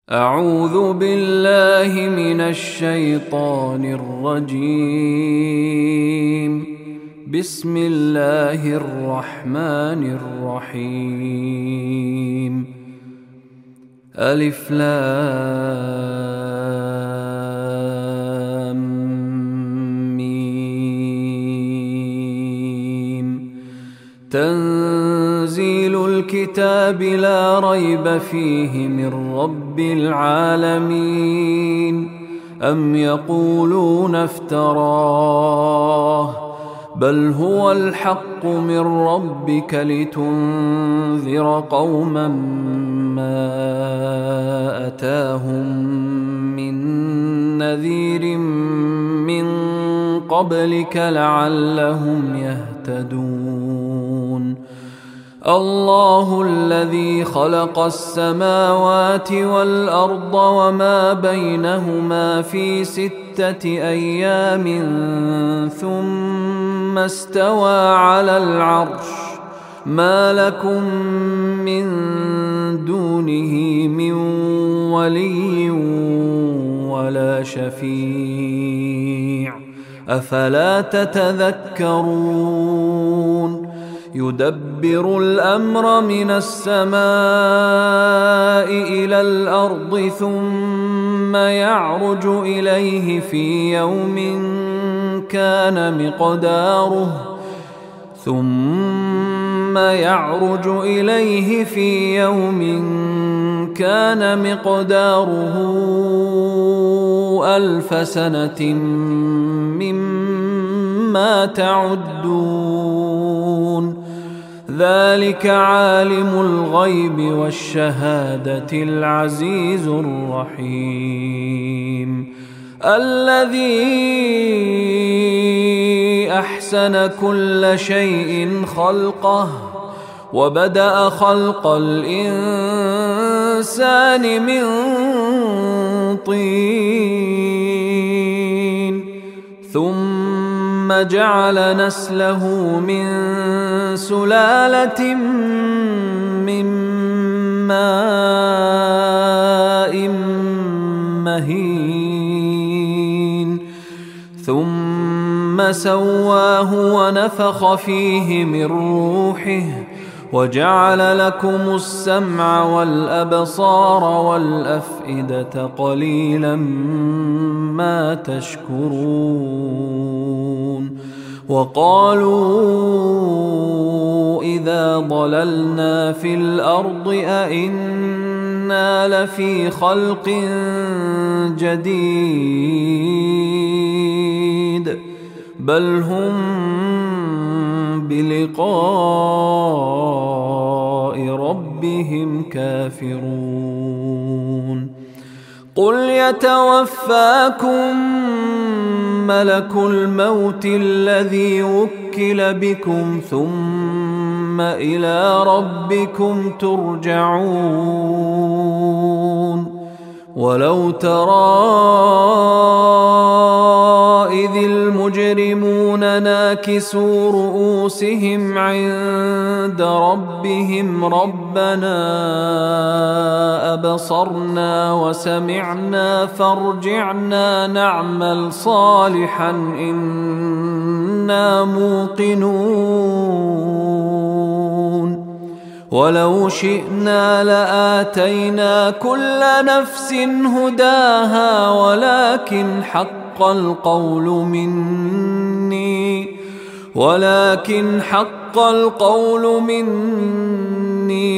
أعوذ بالله من الشيطان الرجيم. بسم الله الرحمن الرحيم. ألف لام ميم. تنزيل الكتاب لا ريب فيه من رب العالمين. أم يقولون افتراه بل هو الحق من ربك لتنذر قوما ما أتاهم من نذير من قبلك لعلهم يهتدون. الله الذي خلق السماوات والأرض وما بينهما في 6 أيام ثم استوى على العرش. ما لكم من دونه من ولي ولا شفيع أفلا تتذكرون. يدبر الأمر من السماء إلى الأرض ثم يعرج إليه في يوم كان مقداره 1000 سنة مما تعدون. ذلك عالم الغيب والشهادة العزيز الرحيم. الذي أحسن كل شيء خلقه وبدأ خلق الإنسان من طين ثم جعل نسله من سلالة من ماء مهين ثم سواه ونفخ فيه من روحه وجعل لكم السمع والأبصار والأفئدة قليلا ما تشكرون. وقالوا إذا ضللنا في الأرض أئنا لفي خلق جديد بل هم بلقاء ربهم كافرون. قل يتوفاكم ملك الموت الذي وكل بكم ثم إلى ربكم ترجعون. ولو ترى إذ المجرمون ناكسوا رؤوسهم عند ربهم ربنا أبصرنا وسمعنا فارجعنا نعمل صالحا إنا موقنون. ولو شئنا لآتينا كل نفس هداها ولكن حق القول مني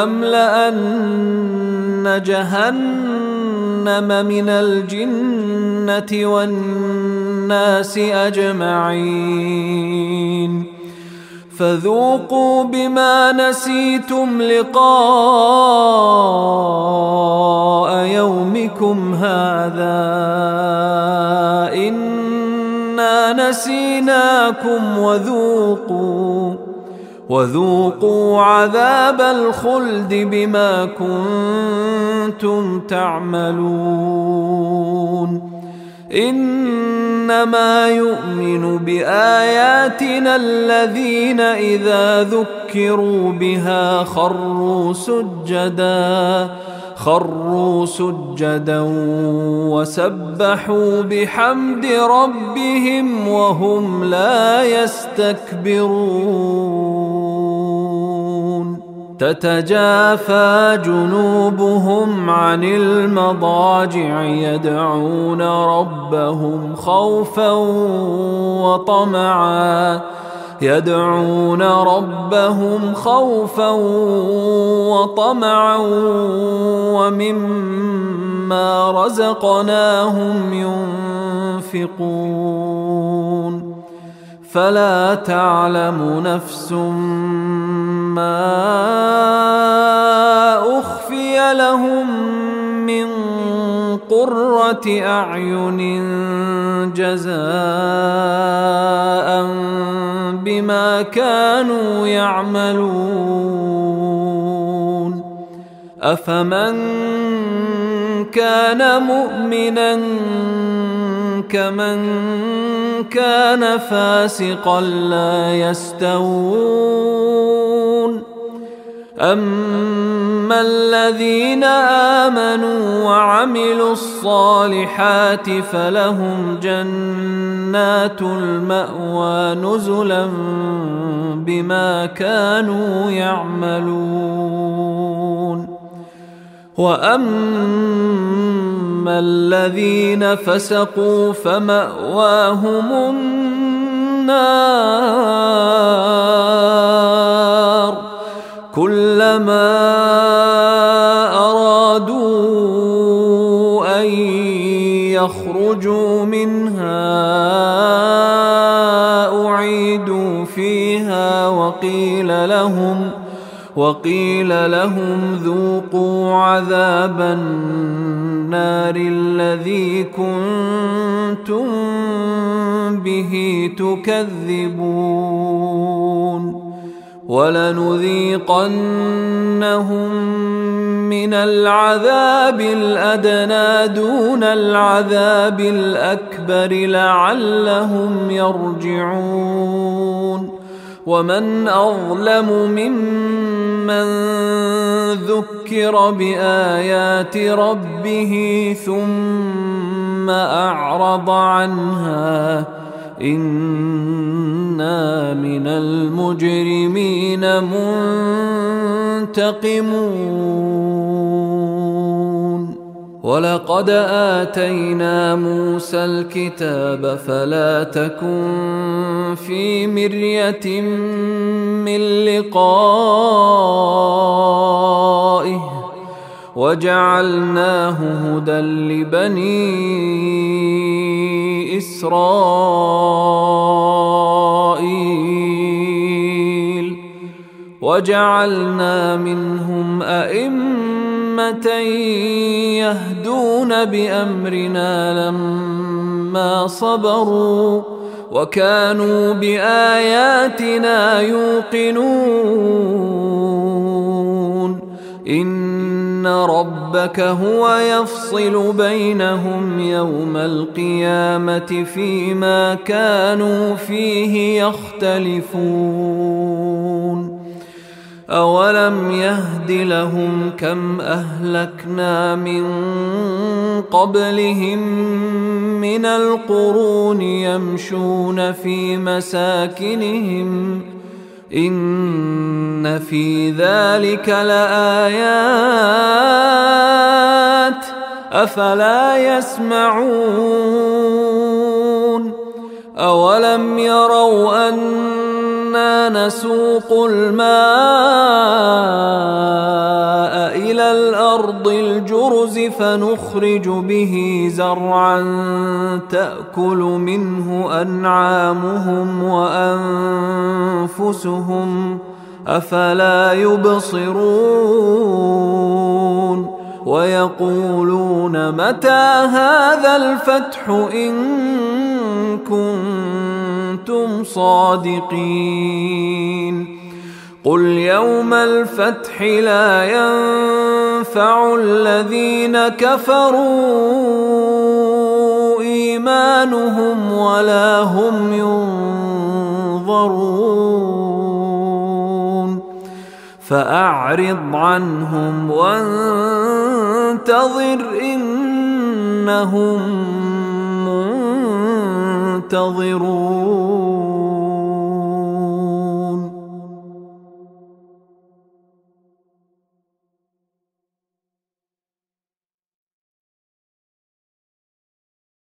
لأملأن جهنم من الجنة والناس أجمعين. فذوقوا بما نسيتم لقاء يومكم هذا إنا نسيناكم وذوقوا عذاب الخلد بما كنتم تعملون. إنما يؤمن بآياتنا الذين إذا ذكروا بها خروا سجدا وسبحوا بحمد ربهم وهم لا يستكبرون تتجافى جنوبهم عن المضاجع يدعون ربهم خوفا وطمعا ومما رزقناهم ينفقون فلا تعلم نفس ما أخفي لهم من قرة أعين جزاء بما كانوا يعملون أفمن كان مؤمنا كمن كان فاسقا لا يستوون أما الذين آمنوا وعملوا الصالحات فلهم جنات المأوى نزلا بما كانوا يعملون وأما الذين فسقوا فمأواهم النار كلما أرادوا أن يخرجوا منها أعيدوا فيها وقيل لهم ذوقوا عذاب النار الذي كنتم به تكذبون ولنذيقنهم من العذاب الأدنى دون العذاب الأكبر لعلهم يرجعون ومن أظلم ممن ذكر بآيات ربه ثم أعرض عنها إنا من المجرمين منتقمون ولقد آتينا موسى الكتاب فلا تكن في مرية من لقائه وجعلناه هدى لبني إسرائيل وجعلنا منهم أئمة يهدون بأمرنا لما صبروا وكانوا بآياتنا يوقنون إن ربك هو يفصل بينهم يوم القيامة فيما كانوا فيه يختلفون أولم يهد لهم كم أهلكنا من قبلهم من القرون يمشون في مساكنهم إن في ذلك لآيات أفلا يسمعون أولم يروا أنا نسوق الماء إلى الأرض الجرز فنخرج به زرعا تأكل منه أنعامهم وأنفسهم أفلا يبصرون ويقولون متى هذا الفتح إن كنتم صادقين قل يوم الفتح لا ينفع الذين كفروا إيمانهم ولا هم ينظرون فأعرض عنهم وانتظر إنهم منتظرون